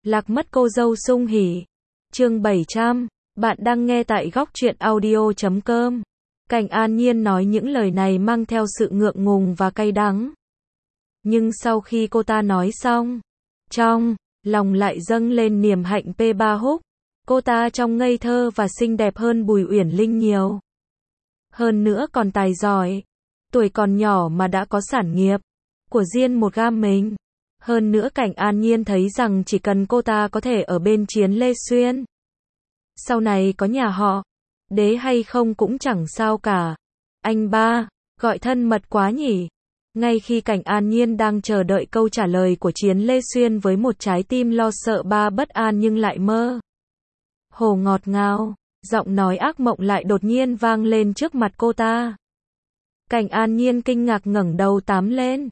Lạc mất cô dâu sung hỉ. Chương 700, bạn đang nghe tại góc truyện audio.com. Cảnh An Nhiên nói những lời này mang theo sự ngượng ngùng và cay đắng. Nhưng sau khi cô ta nói xong, trong lòng lại dâng lên niềm hạnh P3 húc. Cô ta trông ngây thơ và xinh đẹp hơn Bùi Uyển Linh nhiều. Hơn nữa còn tài giỏi. Tuổi còn nhỏ mà đã có sản nghiệp của riêng một gam mình. Hơn nữa Cảnh An Nhiên thấy rằng chỉ cần cô ta có thể ở bên Chiến Lê Xuyên, sau này có nhà họ Đế hay không cũng chẳng sao cả. Anh ba, gọi thân mật quá nhỉ. Ngay khi Cảnh An Nhiên đang chờ đợi câu trả lời của Chiến Lê Xuyên với một trái tim lo sợ ba bất an nhưng lại mơ hồ ngọt ngào, giọng nói ác mộng lại đột nhiên vang lên trước mặt cô ta. Cảnh An Nhiên kinh ngạc ngẩng đầu tám lên.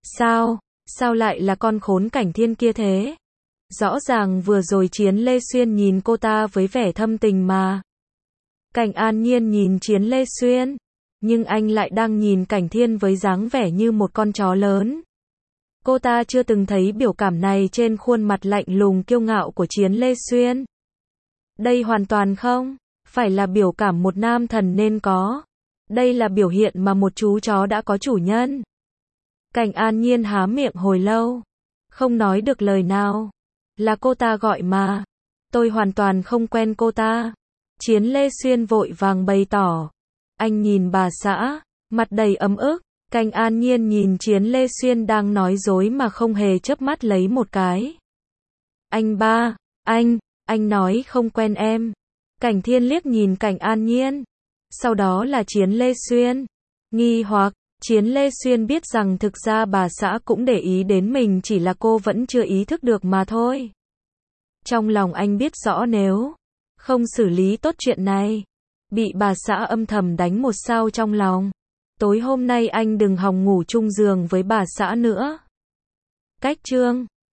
Sao lại là con khốn Cảnh Thiên kia thế? Rõ ràng vừa rồi Chiến Lê Xuyên nhìn cô ta với vẻ thâm tình mà. Cảnh An Nhiên nhìn Chiến Lê Xuyên, nhưng anh lại đang nhìn Cảnh Thiên với dáng vẻ như một con chó lớn. Cô ta chưa từng thấy biểu cảm này trên khuôn mặt lạnh lùng kiêu ngạo của Chiến Lê Xuyên. Đây hoàn toàn không phải là biểu cảm một nam thần nên có. Đây là biểu hiện mà một chú chó đã có chủ nhân. Cảnh An Nhiên há miệng hồi lâu, không nói được lời nào. Là cô ta gọi mà. Tôi hoàn toàn không quen cô ta. Chiến Lê Xuyên vội vàng bày tỏ. Anh nhìn bà xã, mặt đầy ấm ức. Cảnh An Nhiên nhìn Chiến Lê Xuyên đang nói dối mà không hề chớp mắt lấy một cái. Anh ba, anh nói không quen em. Cảnh Thiên liếc nhìn Cảnh An Nhiên. Sau đó là Chiến Lê Xuyên. Nghi hoặc, Chiến Lê Xuyên biết rằng thực ra bà xã cũng để ý đến mình, chỉ là cô vẫn chưa ý thức được mà thôi. Trong lòng anh biết rõ nếu không xử lý tốt chuyện này, bị bà xã âm thầm đánh một sao trong lòng. Tối hôm nay anh đừng hòng ngủ chung giường với bà xã nữa. Cách chương